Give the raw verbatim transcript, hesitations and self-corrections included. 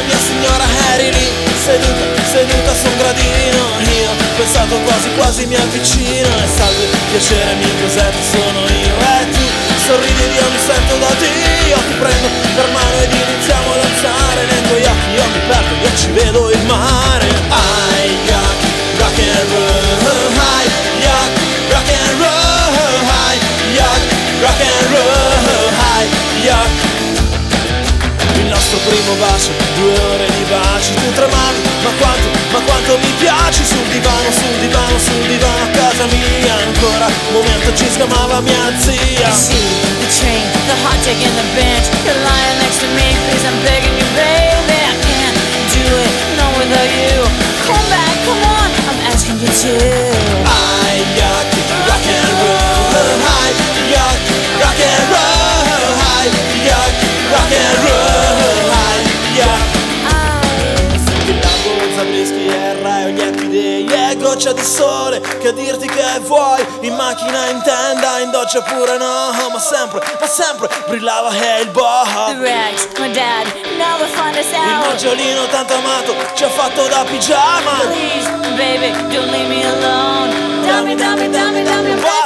mia signora eri lì, seduta, seduta su un gradino. Io ho pensato quasi quasi mi avvicino e salve, piacere mio Giuseppe sono io. E tu sorridi ed io mi sento da Dio, ti prendo per mano ed iniziamo a danzare. Nei tuoi occhi io mi perdo, io ci vedo il mare. I got rock and roll, high, yuck, rock and roll, high, yuck, rock and roll, high, yuck. Il nostro primo bacio, due ore di baci, tu tremavi, ma quanto, ma quanto mi piaci. Sul divano, sul divano, sul divano a casa mia. Ancora un momento ci sgamava mia zia. The seat, the train, the hot dog and the bench. You're lying next to me, please I'm begging you baby. I can't do it, not without you. Come back, come on, I'm asking you to. I yuck, rock and roll, high, yuck, rock and roll, high, yuck, rock and roll, high, yuck. Il lambo, Zabrischi e Rai, ogni dei e goccia di sole, che dirti che vuoi, in macchina, in tenda, in doccia pure no, ma sempre, ma sempre brillava hey il boh. The rags, my dad, now we'll find us Il out. maggiolino tanto amato ci ha fatto da pigiama. Please, baby, don't leave me alone. Dammi, dammi, dammi, dammi un po'.